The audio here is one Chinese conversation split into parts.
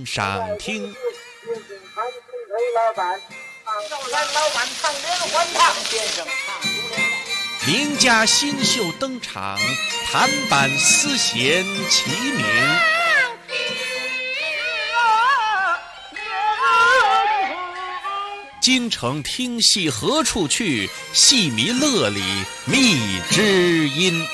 赏听。名家新秀登场，弹板丝弦齐鸣。京城听戏何处去？戏迷乐里觅知音。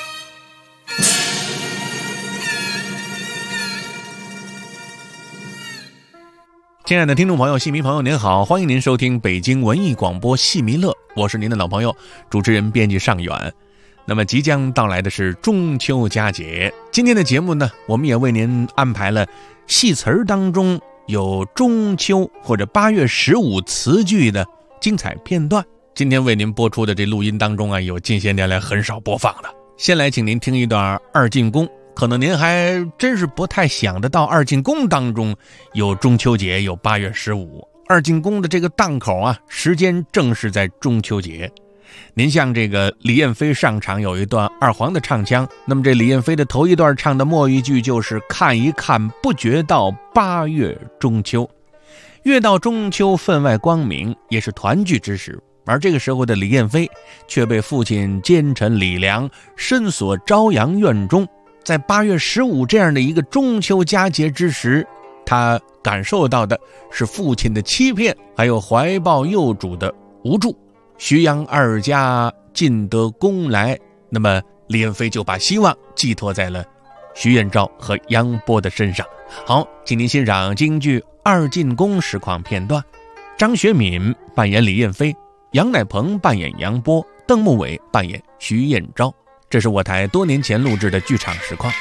亲爱的听众朋友，戏迷朋友您好，欢迎您收听北京文艺广播戏迷乐，我是您的老朋友主持人编辑尚远。那么即将到来的是中秋佳节，今天的节目呢，我们也为您安排了戏词儿当中有中秋或者8月15词句的精彩片段。今天为您播出的这录音当中啊，有近些年来很少播放的。先来请您听一段二进宫，可能您还真是不太想得到二进宫当中有中秋节，有8月15。二进宫的这个档口啊，时间正是在中秋节。您像这个李燕飞上场有一段二黄的唱腔，那么这李燕飞的头一段唱的末一句就是看一看不觉到8月中秋。越到中秋分外光明，也是团聚之时，而这个时候的李燕飞却被父亲奸臣李良深锁朝阳院中。在8月15这样的一个中秋佳节之时，他感受到的是父亲的欺骗，还有怀抱幼主的无助。徐杨二家进得宫来，那么李燕飞就把希望寄托在了徐彦昭和杨波的身上。好，请您欣赏京剧二进宫实况片段。张学敏扮演李燕飞，杨乃鹏扮演杨波，邓木伟扮演徐彦昭。这是我台多年前录制的剧场实况。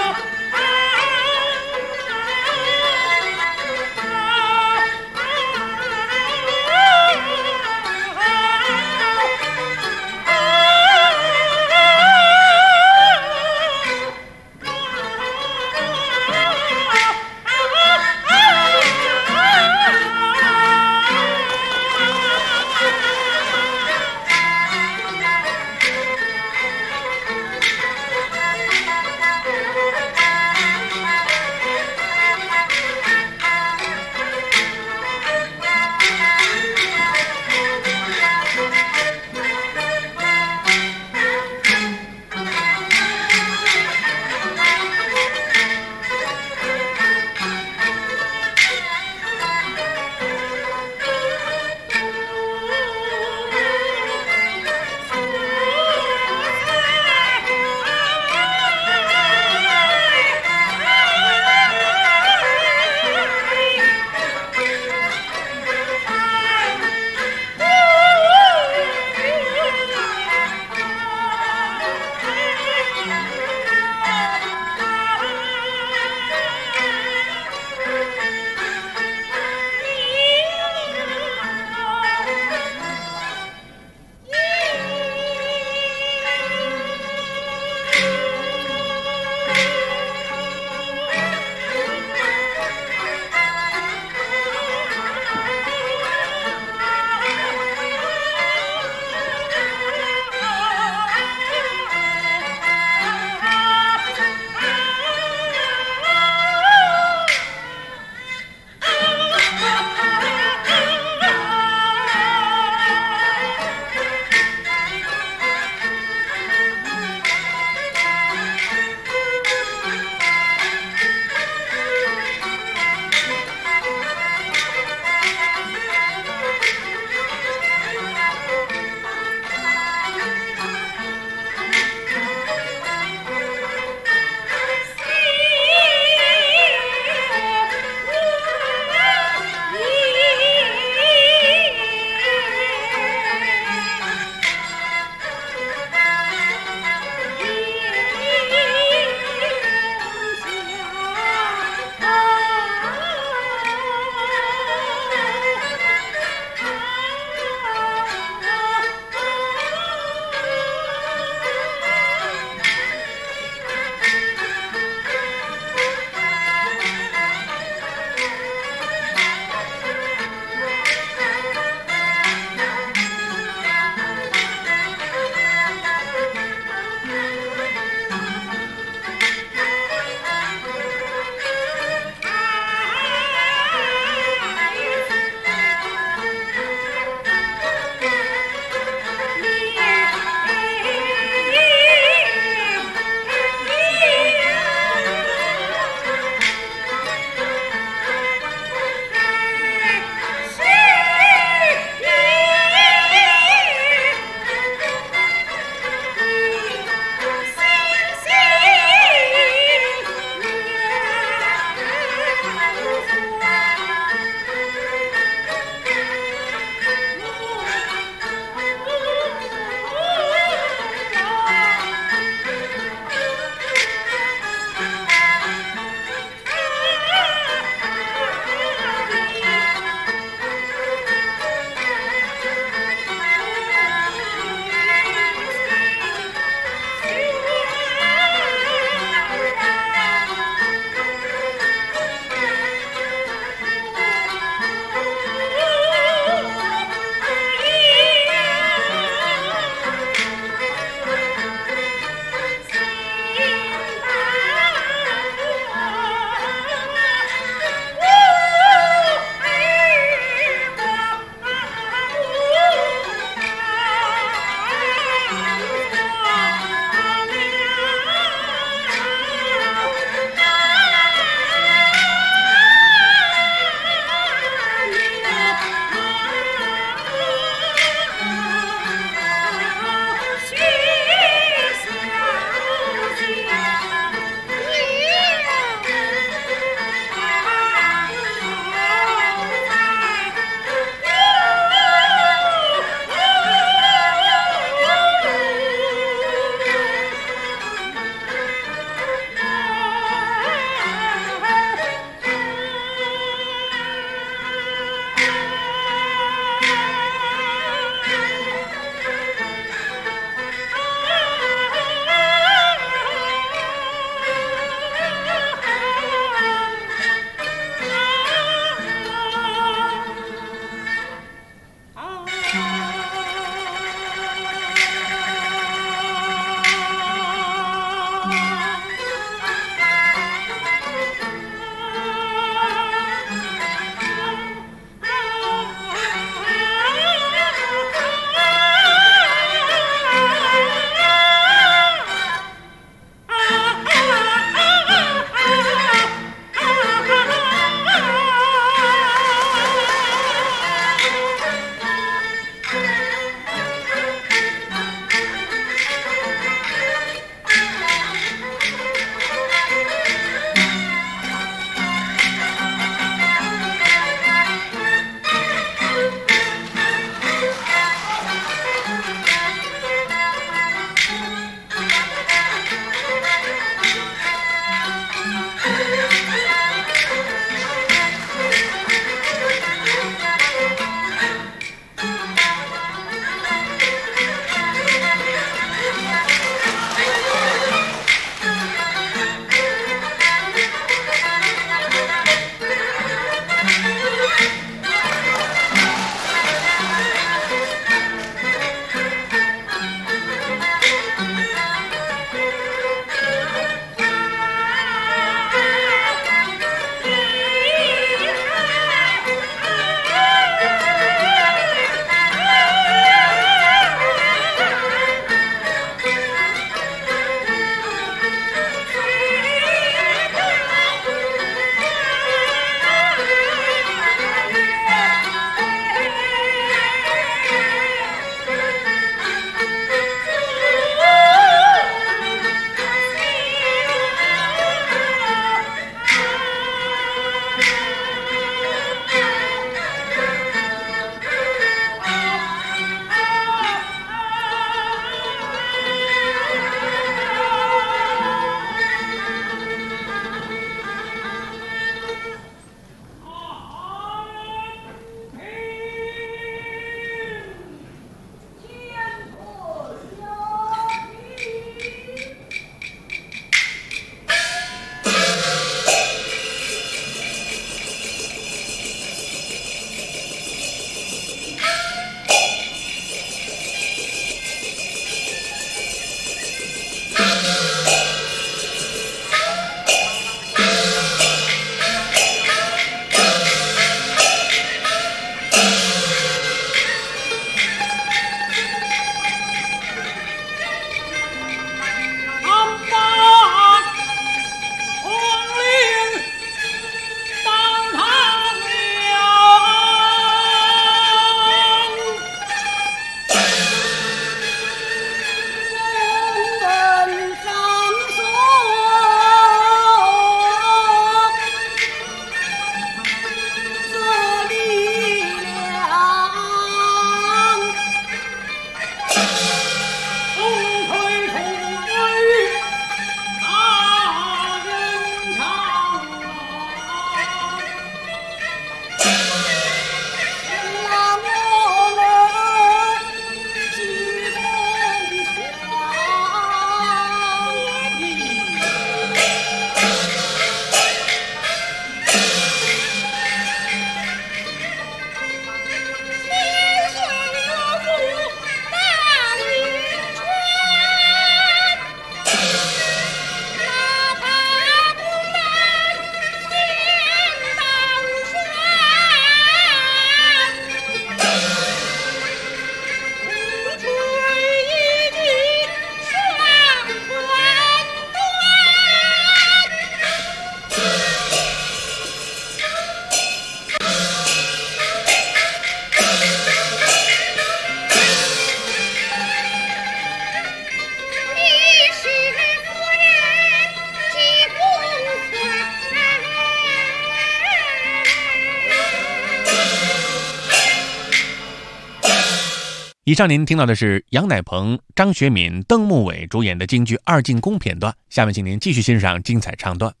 以上您听到的是杨乃鹏、张学敏、邓沐伟主演的京剧《二进宫》片段，下面请您继续欣赏精彩唱段。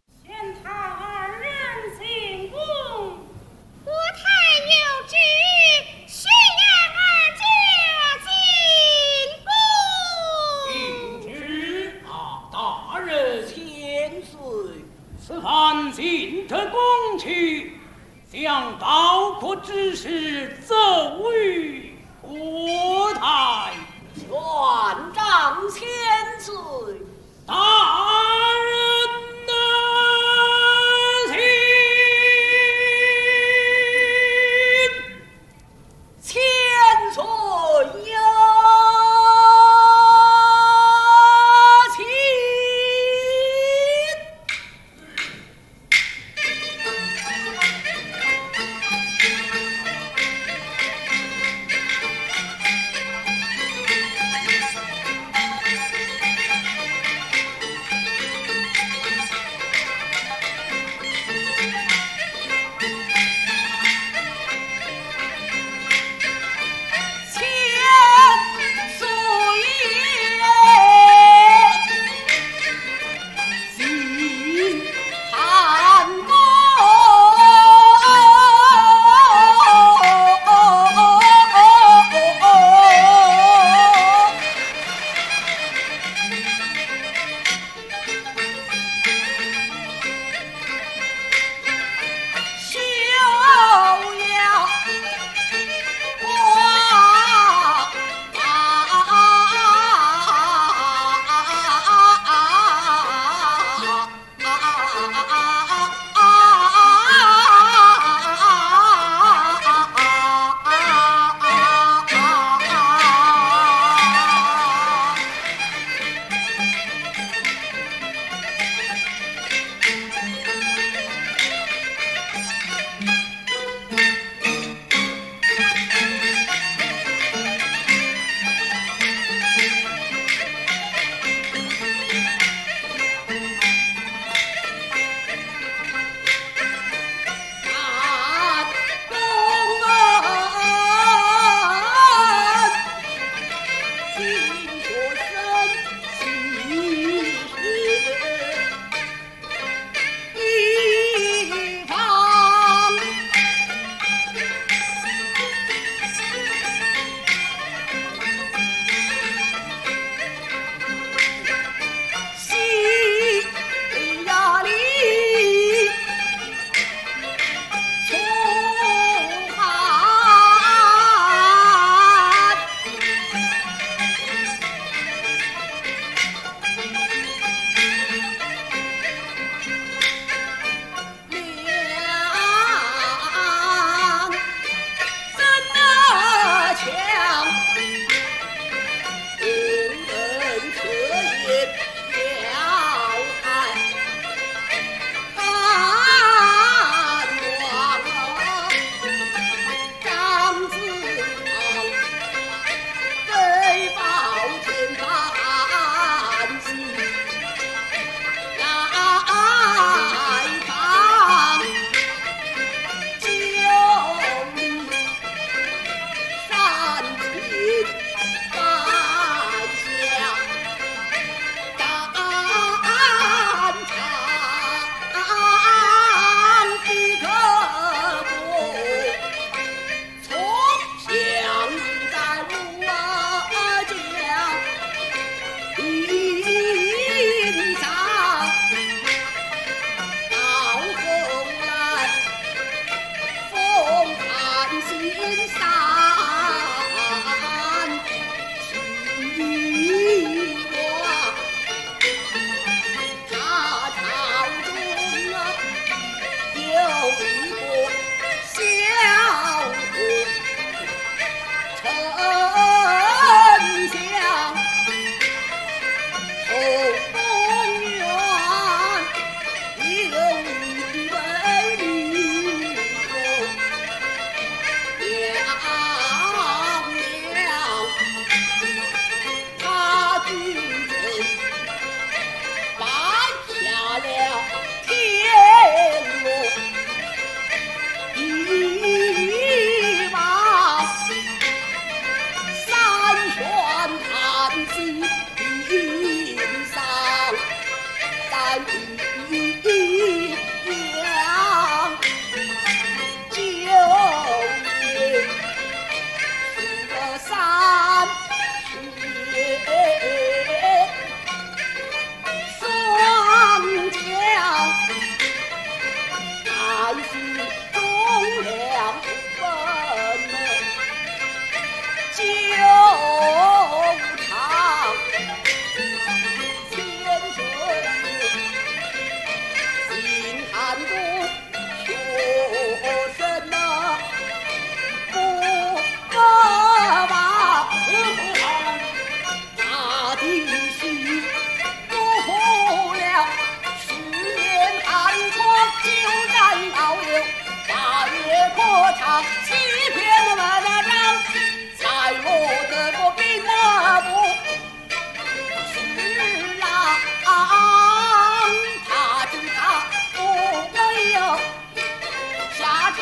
韩进特宫去，将报国之事奏于国台， 全仗千岁大人的千岁呀！ 欺骗我们的人，在我的国兵马不是啊，他知他不会有下场。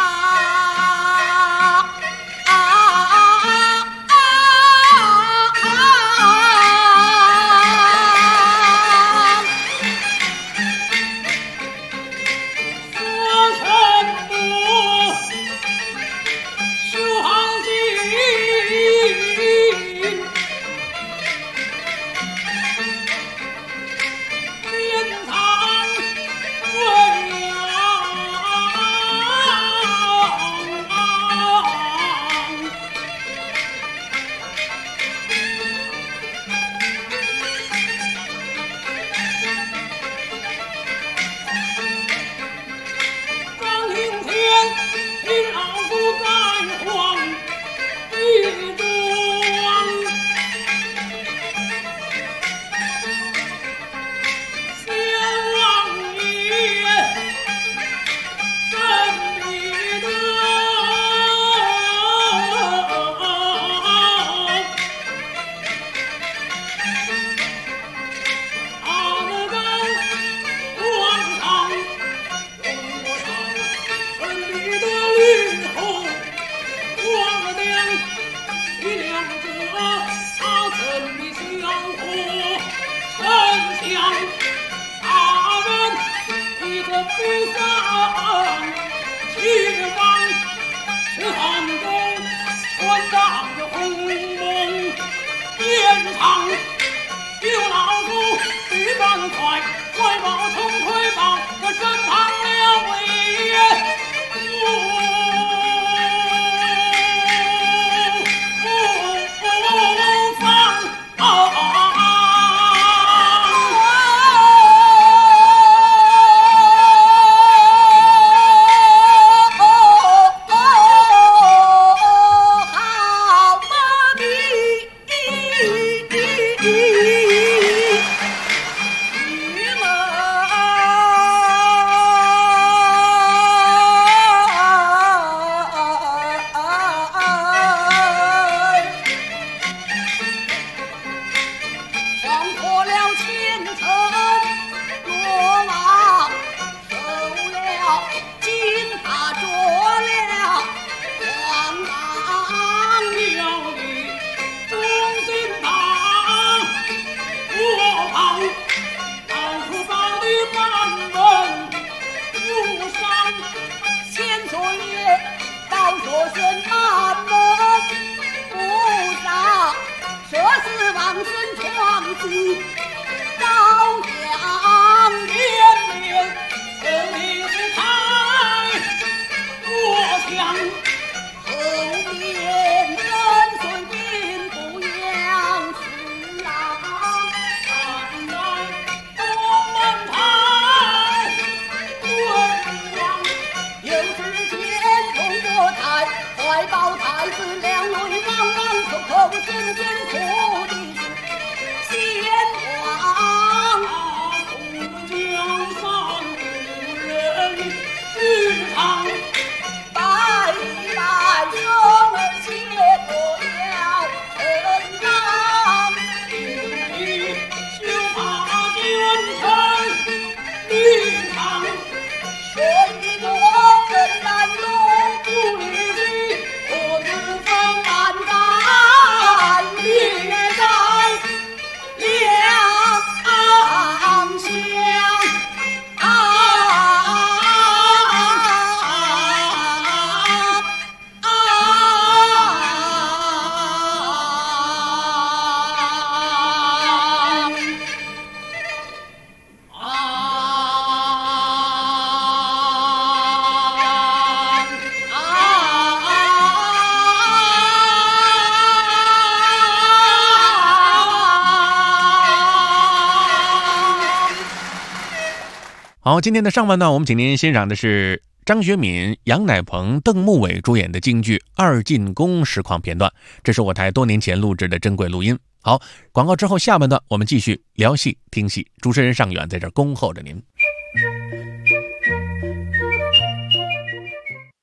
好，今天的上半段我们请您欣赏的是张学敏、杨乃鹏、邓沐伟主演的京剧《二进宫》实况片段，这是我台多年前录制的珍贵录音。好，广告之后下半段我们继续聊戏听戏，主持人尚远在这儿恭候着您。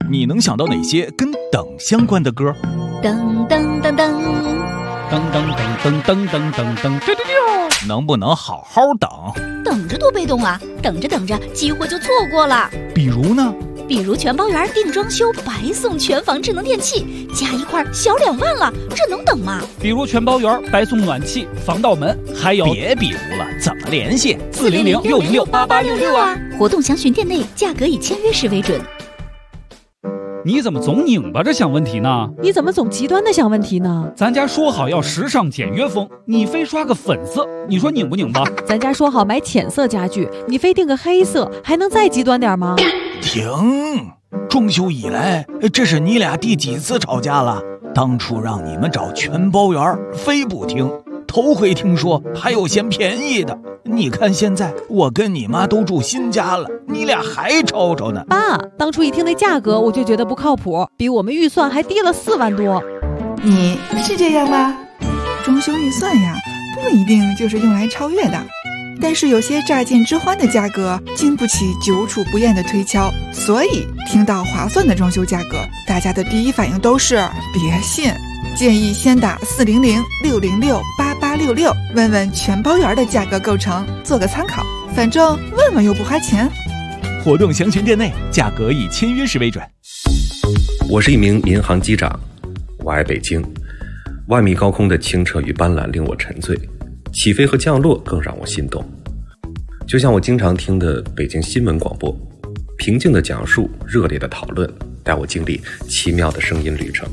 你能想到哪些跟等相关的歌？ 噔噔噔噔。 噔噔噔噔噔噔噔噔，丢丢丢！ 能不能好好等？ 等着多被动啊！等着等着，机会就错过了。 比如呢？ 比如全包园定装修，白送全房智能电器，加一块小2万了，这能等吗？ 比如全包园白送暖气、防盗门，还有别比如了，怎么联系 ？400-606-8866啊！活动详询店内，价格以签约时为准。 你怎么总拧巴着想问题呢？ 你怎么总极端的想问题呢？ 咱家说好要时尚简约风，你非刷个粉色，你说拧不拧巴？ 咱家说好买浅色家具，你非定个黑色，还能再极端点吗？ 停！装修以来，这是你俩第几次吵架了？当初让你们找全包园，非不听。头回听说还有嫌便宜的，你看现在我跟你妈都住新家了，你俩还吵吵呢。 爸，当初一听那价格我就觉得不靠谱，比我们预算还低了4万多。 你是这样吗？装修预算呀，不一定就是用来超越的，但是有些乍见之欢的价格经不起久处不厌的推敲，所以听到划算的装修价格，大家的第一反应都是别信。建议先打400-606-8866，问问全包园的价格构成，做个参考。反正问问又不花钱。 活动详询店内，价格以签约时为准。 我是一名民航机长，我爱北京。万米高空的清澈与斑斓令我沉醉，起飞和降落更让我心动。就像我经常听的北京新闻广播，平静的讲述，热烈的讨论，带我经历奇妙的声音旅程。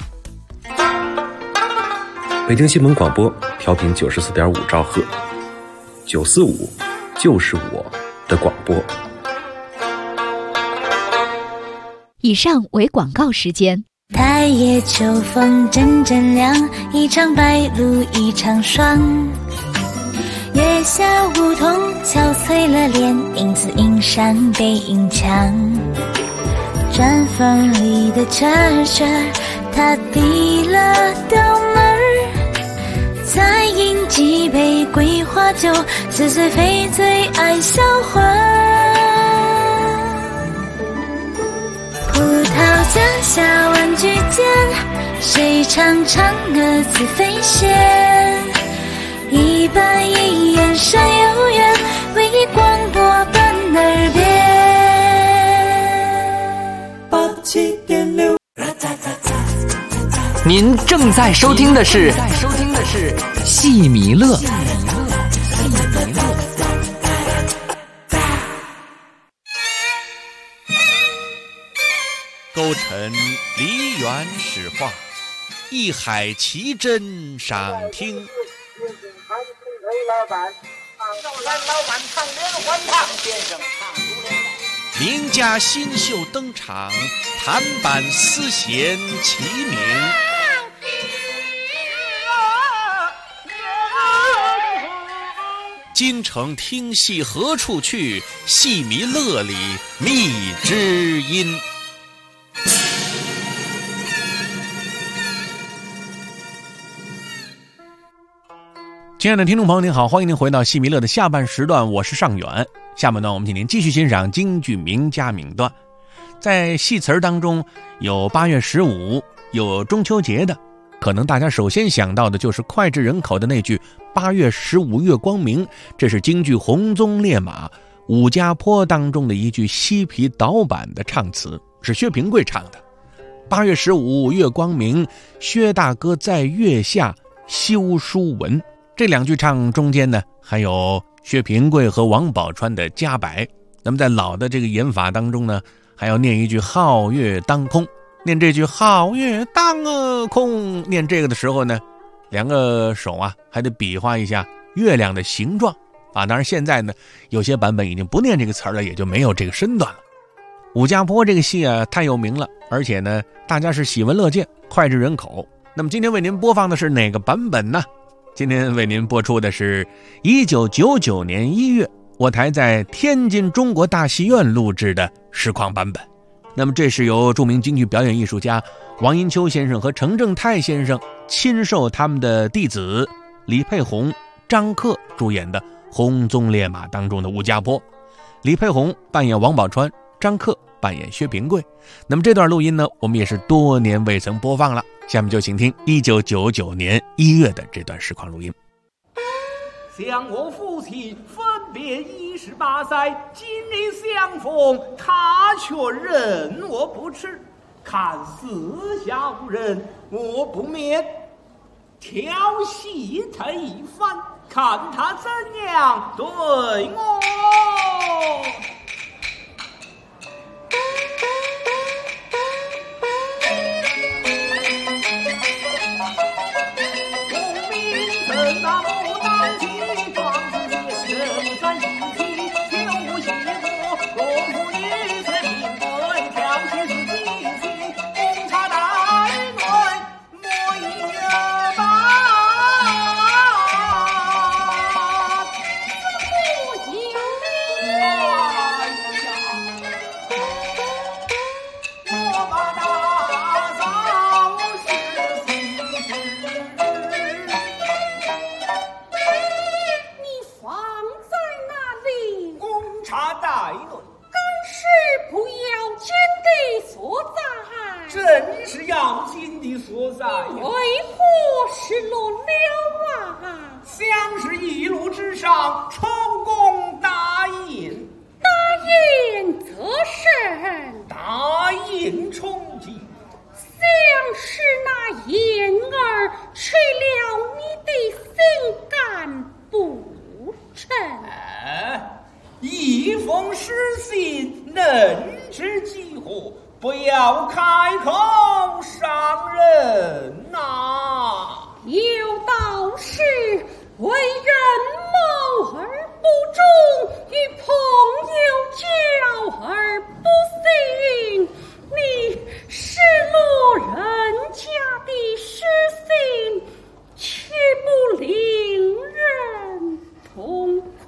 北京新闻广播调频94.5兆赫，945就是我的广播。 以上为广告时间。 太夜秋风阵阵凉，一场白露一场霜。月下梧桐憔悴了脸，因此映上背影墙。砖缝里的车车，他递了刀门儿，再饮几杯桂花酒，似醉非醉爱销魂。葡萄架下玩具间，谁唱嫦娥自飞仙？一板一眼山有缘，唯一广播伴耳边。 87.6。您正在收听的是戏迷乐。 勾陈梨园史话，一海奇珍赏听。名家新秀登场，弹板丝弦齐鸣。京城听戏何处去？戏迷乐里觅知音。亲爱的听众朋友您好，欢迎您回到戏迷乐的下半时段，我是尚远。下半段我们请您继续欣赏京剧名家名段。在戏词儿当中有8月15，有中秋节的，可能大家首先想到的就是脍炙人口的那句8月15月光明，这是京剧《红鬃烈马》武家坡当中的一句西皮导板的唱词，是薛平贵唱的。8月15月光明，薛大哥在月下修书文。这2句唱中间呢，还有薛平贵和王宝钏的加白。那么在老的这个演法当中呢，还要念一句皓月当空。念这句皓月当空，念这个的时候呢，2个手啊还得比划一下月亮的形状啊。当然现在呢有些版本已经不念这个词了，也就没有这个身段了。武家坡这个戏啊太有名了，而且呢大家是喜闻乐见，脍炙人口。那么今天为您播放的是哪个版本呢？今天为您播出的是1999年1月我台在天津中国大戏院录制的实况版本。那么这是由著名京剧表演艺术家王银秋先生和程正泰先生亲授他们的弟子李佩红、张克主演的《红鬃烈马》当中的武家坡。李佩红扮演王宝钏，张克扮演薛平贵。那么这段录音呢，我们也是多年未曾播放了，下面就请听1999年1月的这段实况录音。 想我父亲分别28载，今日相逢，他却忍我不吃。看四下无人，我不免调戏他一番，看他怎样对我。真是要紧的所在， 为何失落了啊？ 想是一路之上成功大印， 大印则甚？ 大印冲击， 像是那银儿吹了你的心肝不成？ 一封诗信，能知几何？不要开口伤人呐！ 有道是为人谋而不忠，与朋友交而不信。你失落人家的诗信，岂不令人痛苦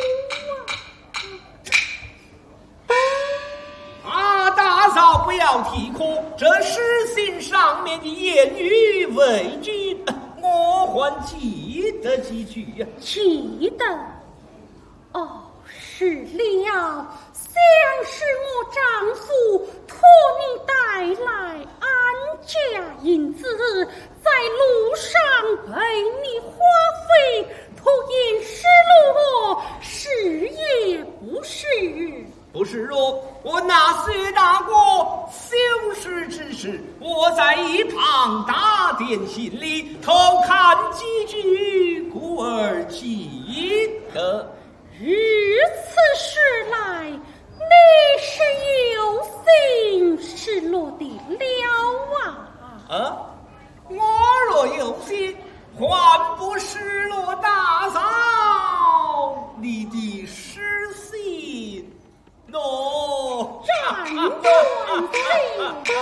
啊！大嫂不要啼哭，这诗信上面的言语未尽，我还记得几句呀。 记得哦，是了，像是我丈夫托你带来安家银子，在路上被你花费，徒因失落，是也不是？ 不是哦，我那薛大国修饰之事，我在一旁打点心里偷看几句，故而记得。 如此说来，你是有心失落的了啊！ 我若有心，还不失落大嫂你的诗信喏。 战乱飞。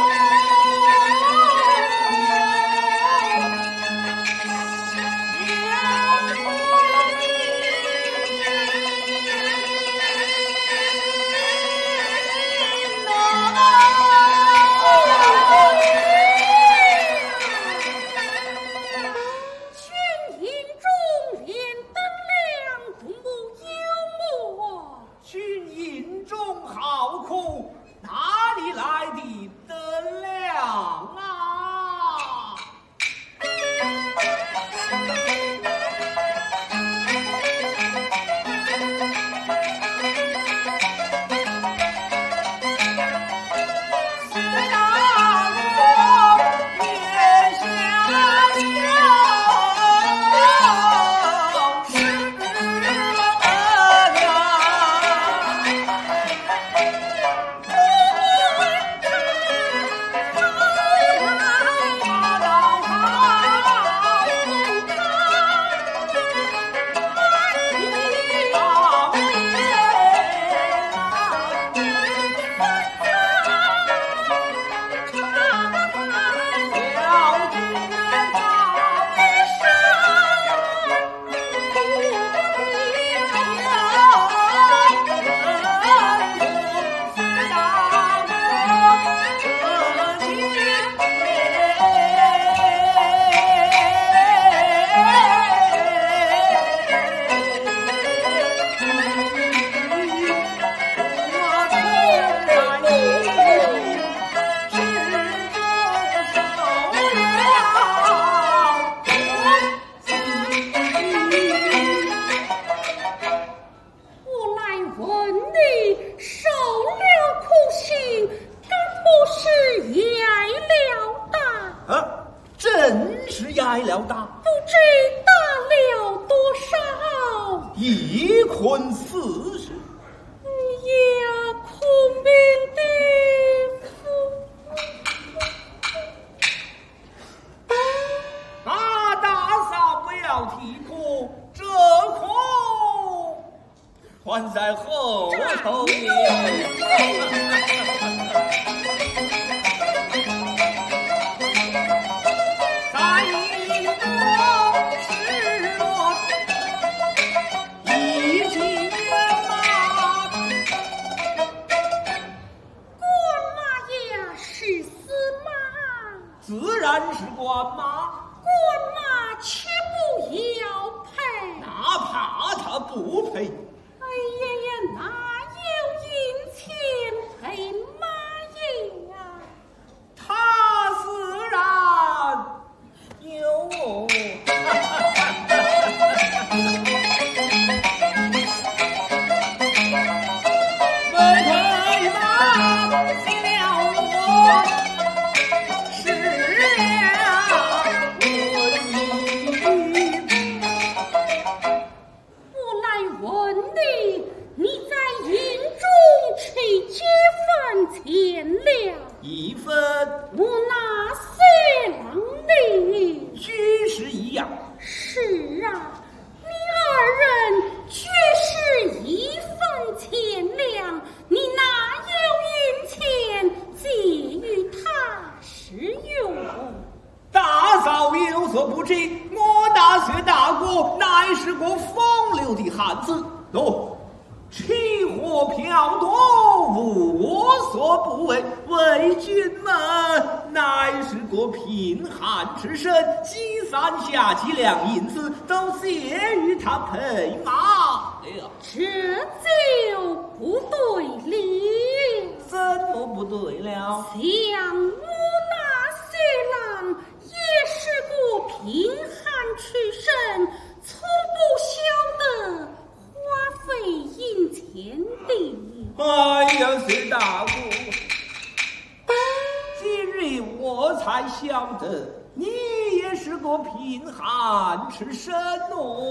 也一困40， 呀，孔明的啊，大嫂不要啼哭，这空还在后头也。在一个失落，一骑远马， 官马呀，是司马， 自然是官马， 官马岂不要配？ 哪怕他不配。 哎呀呀，哪有银钱配马呀？ 他自然有。为配马谢了我，失了我来问你，你在营中吃几分钱了 1分， 我拿谁让你？ 居是一样。 是啊，你二人却是1分钱粮，你哪有银钱借与他使用？ 大嫂有所不知，我大薛大国乃是个风流的汉子，吃喝嫖赌无我所不为，为君们乃是个贫寒之身，积攒下几两银子都借与他配马了。 这就不对了。 怎么不对了？ 像我那薛郎也是个贫寒之身，从不晓得花费银钱的。 哎呀，薛大姑，今日我才晓得你也是个贫寒之身哦。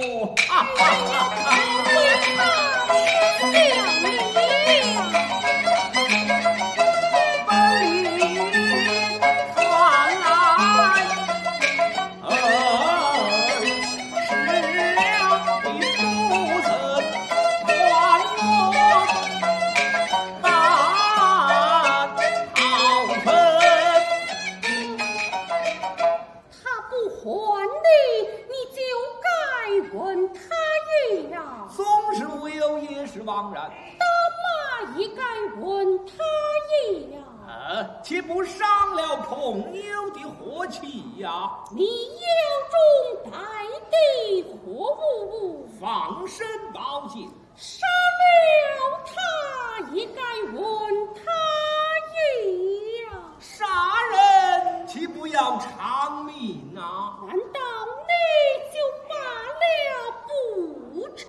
枉然， 打马也该问他也呀。 岂不伤了朋友的和气呀？ 你有中败的何物？ 放生宝剑， 杀了他也该问他也呀。 杀人岂不要偿命啊？ 难道你就罢了不成？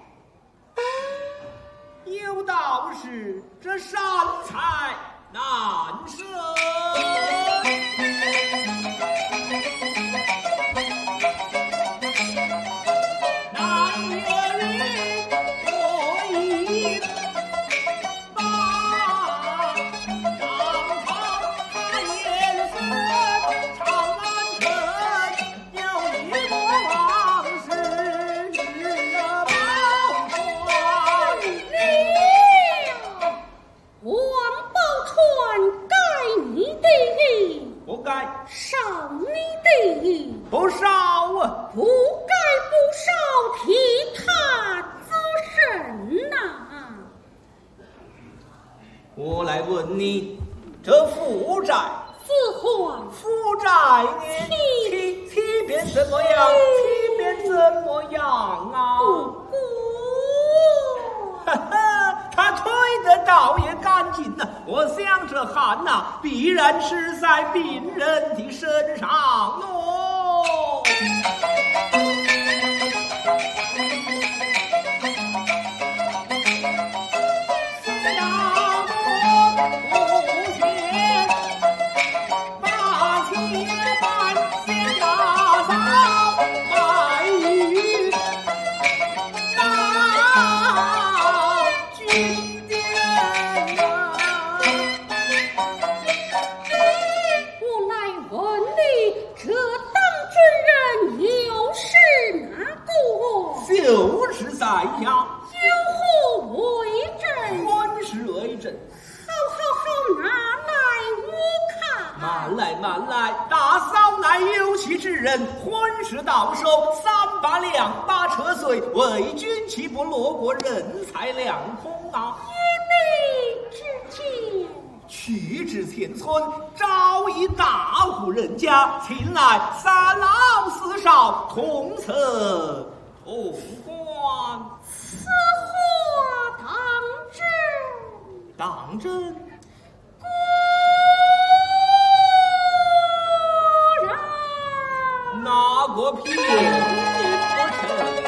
有道是这善财难舍，哪有人可以把长袍看颜色，长安城有一个王室的宝船。 王宝钏该你的， 不该少你的， 不少啊， 不该不少，替他自身呐。 我来问你，这负债自还， 负债七变怎么样？七变怎么样啊？ 不过， 哈哈，他推得倒也干净呐。我想这汗呐，必然是在病人的身上哦。大就是在下。 有何为证？ 婚事为证。 好，拿来我看。 慢来，慢来，大嫂乃有妻之人，婚事到手，300两8车岁，为君岂不落过人财两空啊？ 以你之见， 去至前村，找一大户人家，请来3老4少，同策同观。 此话当真？哪个骗你不成？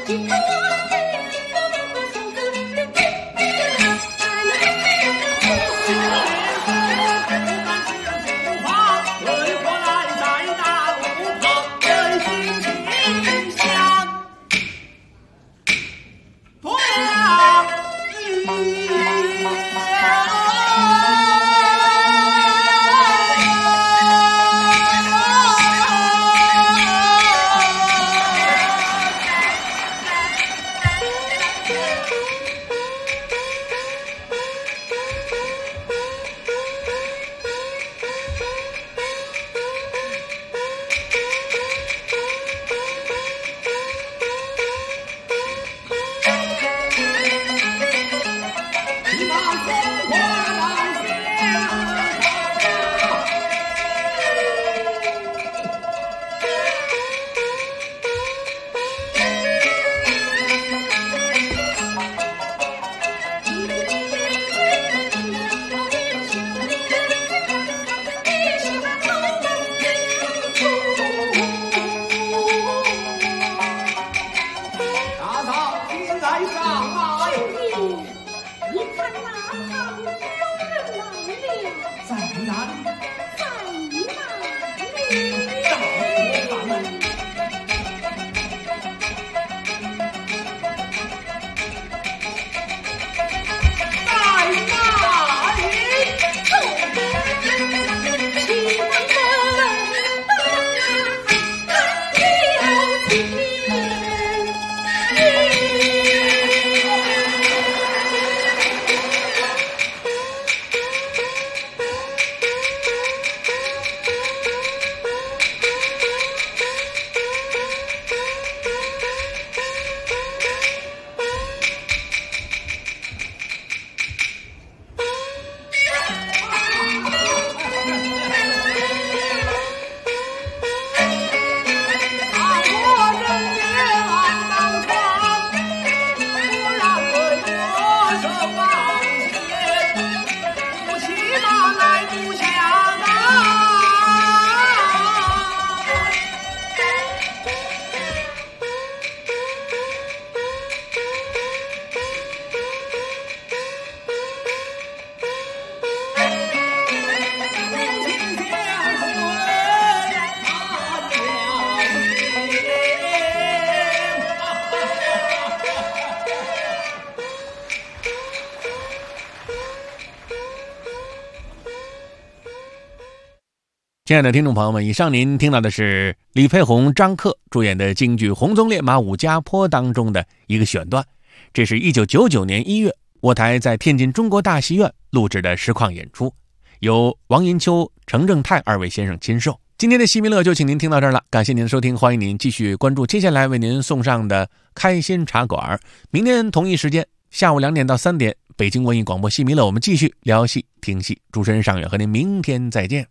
亲爱的听众朋友们，以上您听到的是李飞鸿、张克主演的京剧《红鬃烈马武家坡》当中的一个选段。这是1999年1月，我台在天津中国大戏院录制的实况演出，由王银秋、程正泰二位先生亲授。今天的戏迷乐就请您听到这儿了，感谢您的收听，欢迎您继续关注接下来为您送上的开心茶馆。明天同一时间下午2点到3点，北京文艺广播戏迷乐，我们继续聊戏听戏。主持人尚远和您明天再见。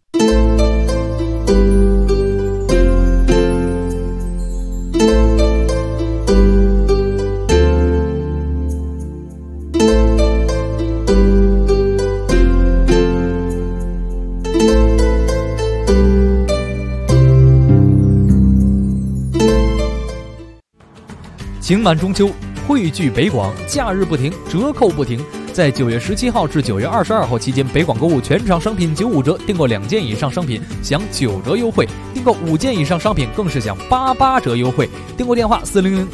情满中秋，汇聚北广，假日不停，折扣不停。在9月17号至9月22号期间，北广购物全场商品95折，订购2件以上商品享9折优惠，订购5件以上商品更是享88折优惠。订购电话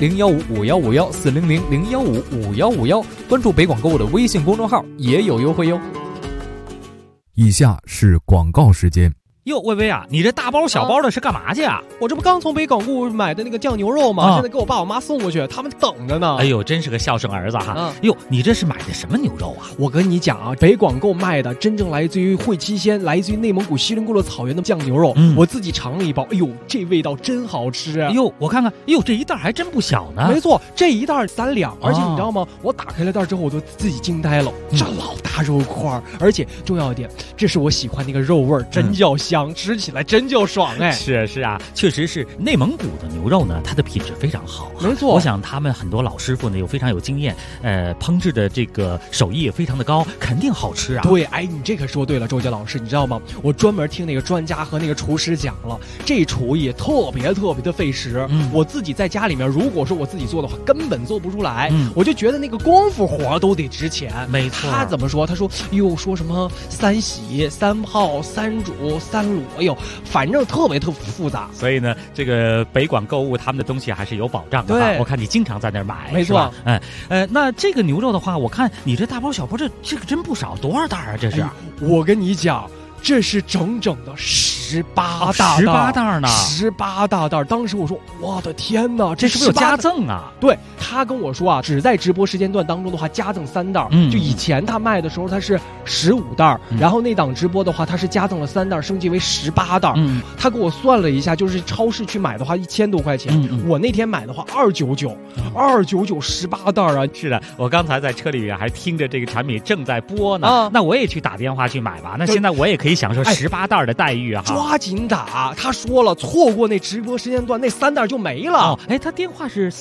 400-015-5151，400-015-5151，关注北广购物的微信公众号也有优惠哟。 以下是广告时间。 哟，薇薇啊，你这大包小包的是干嘛去啊？ 我这不刚从北广购物买的那个酱牛肉吗？现在给我爸我妈送过去，他们等着呢。 哎呦，真是个孝顺儿子哈！哟，你这是买的什么牛肉啊？ 我跟你讲啊，北广购卖的真正来自于会期鲜，来自于内蒙古锡林郭勒草原的酱牛肉。我自己尝了一包，哎呦，这味道真好吃啊！ 哎呦，我看看，哎呦，这一袋还真不小呢。 没错，这一袋3两，而且你知道吗？我打开了袋之后，我都自己惊呆了，这老大肉块，而且重要一点，这是我喜欢那个肉味儿，真叫香。 香，吃起来真就爽哎。 是啊，确实是内蒙古的牛肉呢，它的品质非常好。 没错， 我想他们很多老师傅呢又非常有经验，烹制的这个手艺也非常的高，肯定好吃啊。 对，哎，你这可说对了，周杰老师，你知道吗？我专门听那个专家和那个厨师讲了，这厨艺特别的费时。我自己在家里面，如果说我自己做的话，根本做不出来。我就觉得那个功夫活都得值钱。 没错。 他怎么说？他说哟，说什么3洗、3泡、3煮、3卤，哎呦，反正特别复杂。 所以呢，这个北广购物他们的东西还是有保障的。 对， 我看你经常在那儿买， 没错。 那这个牛肉的话，我看你这大包小包，这个真不少，多少袋啊？这是？ 我跟你讲。这是整整的18大袋呢 ，18大袋。当时我说，我的天哪， 这是不是有加赠啊？ 对，他跟我说啊，只在直播时间段当中的话，加赠3袋。就以前他卖的时候，他是15袋，然后那档直播的话，他是加赠了3袋，升级为18袋。他给我算了一下，就是超市去买的话，1000多块钱。我那天买的话，299，29918袋啊！ 是的，我刚才在车里面还听着这个产品正在播呢。那我也去打电话去买吧。那现在我也可以享受18袋的待遇啊！ 抓紧打！他说了，错过那直播时间段，那3袋就没了。 他电话是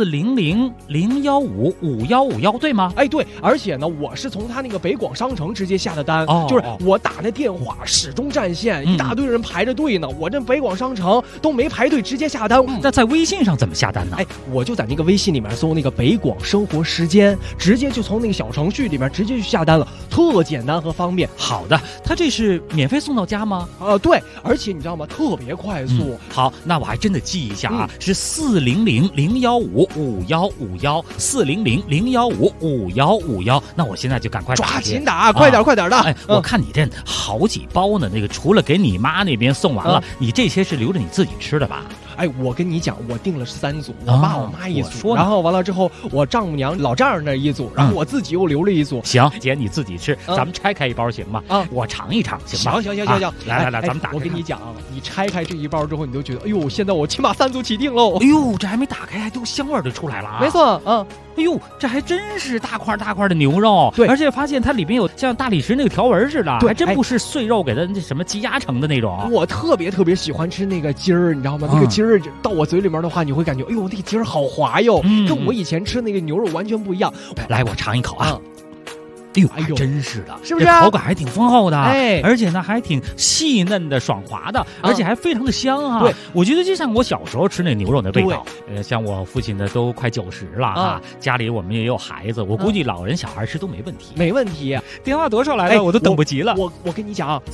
400-015-5151，对吗？ 对，而且呢，我是从他那个北广商城直接下的单，就是我打那电话始终占线，一大堆人排着队呢。我这北广商城都没排队，直接下单。 那在微信上怎么下单呢？ 我就在那个微信里面搜那个北广生活时间，直接就从那个小程序里面直接去下单了，特简单和方便。 好的，他这是免费送到家吗？ 对，而且你知道吗？特别快速。 好，那我还真的记一下啊，是400-015-5151，400-015-5151。那我现在就赶快抓紧打，快点的。 我看你这好几包呢，那个除了给你妈那边送完了，你这些是留着你自己吃的吧？ 我跟你讲，我订了3组，我爸我妈1组，然后完了之后，我丈母娘老丈人那1组，然后我自己又留了1组。 行，姐你自己吃，咱们拆开一包行吗？我尝一尝行吗？ 行， 来，咱们打开。 我跟你讲，你拆开这一包之后，你就觉得，哎呦，现在我起码3组起订喽。 哎呦，这还没打开，还都香味就出来了啊！ 没错， 哎呦，这还真是大块的牛肉， 对， 而且发现它里面有像大理石那个条纹似的，还真不是碎肉给它那什么积压成的那种。 我特别喜欢吃那个筋儿，你知道吗？那个筋儿到我嘴里面的话，你会感觉，哎呦，那个筋儿好滑哟，跟我以前吃那个牛肉完全不一样。 来，我尝一口啊。哎呦，真是的， 是不是？ 口感还挺丰厚的，而且呢还挺细嫩的、爽滑的，而且还非常的香啊！ 对， 我觉得就像我小时候吃那牛肉的味道。像我父亲的都快90了啊，家里我们也有孩子，我估计老人小孩吃都没问题。 没问题。 电话多少来了？我都等不及了。 我跟你讲啊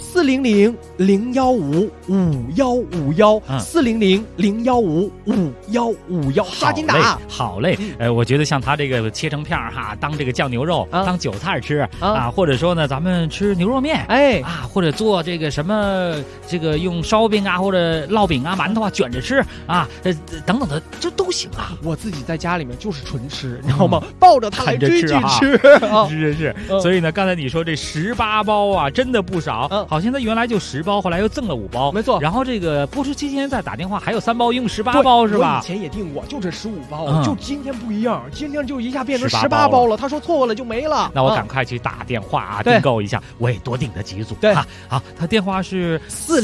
，400-015-5151，400-015-5151，抓紧打！ 好嘞，我觉得像他这个切成片哈，当这个酱牛肉，当韭菜吃啊，或者说呢，咱们吃牛肉面，或者做这个什么，这个用烧饼啊，或者烙饼啊、馒头啊卷着吃啊，等等的，这都行啊。 我自己在家里面就是纯吃，你知道吗？抱着它来追剧吃。 是。所以呢，刚才你说这18包啊，真的不少。好像它原来就10包，后来又赠了5包， 没错。 然后这个播出期间再打电话，还有3包，一共18包是吧？ 我以前也订过，就这15包，就今天不一样，今天就一下变成18包了。他说错过了就没了。 那我赶快去打电话啊，订购一下，我也多订了几组。 对， 好，他电话是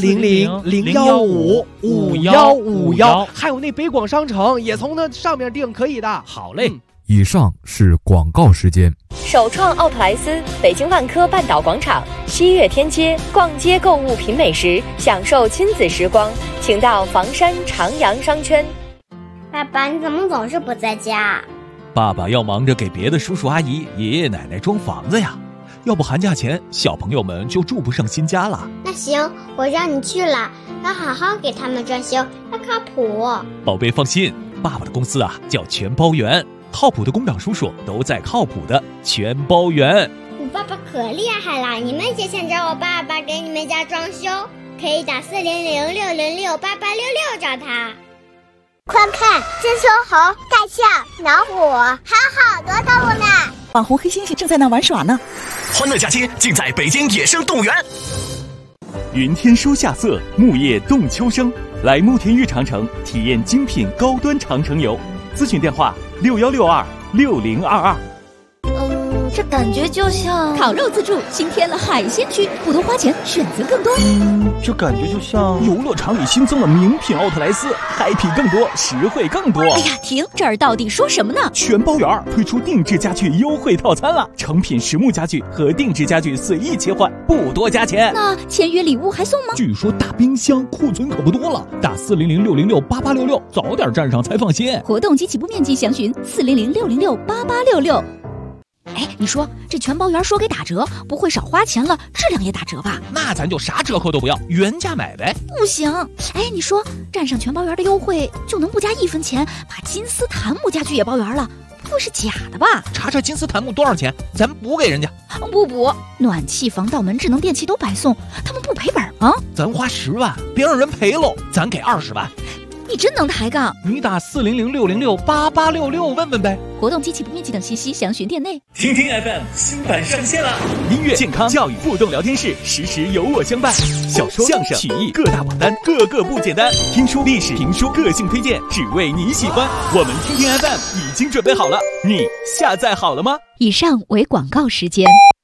400-015-5151，还有那北广商城也从那上面订，可以的。 好嘞。 以上是广告时间。 首创奥特莱斯，北京万科半岛广场，西岳天街，逛街购物品美食，享受亲子时光，请到房山长阳商圈。 爸爸，你怎么总是不在家？ 爸爸要忙着给别的叔叔阿姨、爷爷奶奶装房子呀，要不寒假前小朋友们就住不上新家了。 那行，我让你去了，要好好给他们装修，要靠谱。 宝贝放心，爸爸的公司啊叫全包园，靠谱的工长叔叔都在靠谱的全包园。 我爸爸可厉害了，你们也想找我爸爸给你们家装修，可以打400-606-8866找他。快看，这猕猴、大象、老虎，还有好多动物呢。 网红黑猩猩正在那玩耍呢。 欢乐假期尽在北京野生动物园。云天书夏色，木叶动秋生，来慕田峪长城体验精品高端长城游。咨询电话：61626022。 这感觉就像烤肉自助新添了海鲜区，不多花钱，选择更多。 这感觉就像游乐场里新增了名品奥特莱斯，happy更多，实惠更多。 哎呀，停！这儿到底说什么呢？ 全包圆推出定制家具优惠套餐了，成品实木家具和定制家具随意切换，不多加钱。 那签约礼物还送吗？ 据说大冰箱库存可不多了，打400-606-8866，早点站上才放心。 活动及起步面积详询400-606-8866。哎，你说这全包圆说给打折，不会少花钱了，质量也打折吧？ 那咱就啥折扣都不要，原价买呗。 不行，哎，你说站上全包圆的优惠，就能不加1分钱把金丝檀木家具也包圆了？不会是假的吧？ 查查金丝檀木多少钱，咱补给人家。 不补，暖气、防盗门、智能电器都白送，他们不赔本吗？ 咱花10万，别让人赔喽，咱给20万。 你真能抬杠！ 你打400-606-8866问问呗。 活动及起步面积等信息详询店内。 听听 FM 新版上线了，音乐、健康、教育互动聊天室，时时有我相伴。小说、相声、曲艺各大榜单，个个不简单。听书、历史、评书，个性推荐，只为你喜欢。我们听听 FM 已经准备好了，你下载好了吗？ 以上为广告时间。